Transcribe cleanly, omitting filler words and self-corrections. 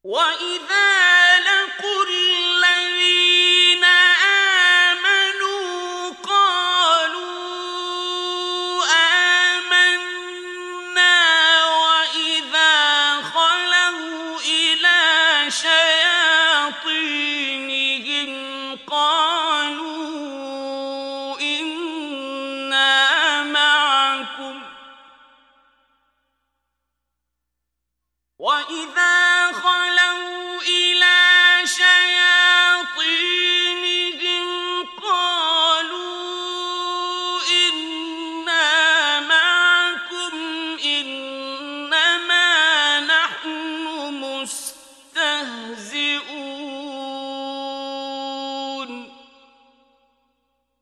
وَإِذَا لَقُوا الَّذِينَ آمَنُوا قَالُوا آمَنَّا وَإِذَا خَلَوْا إِلَىٰ شَيَاطِينِهِمْ قَالُوا إِنَّا مَعَكُمْ وَإِذَا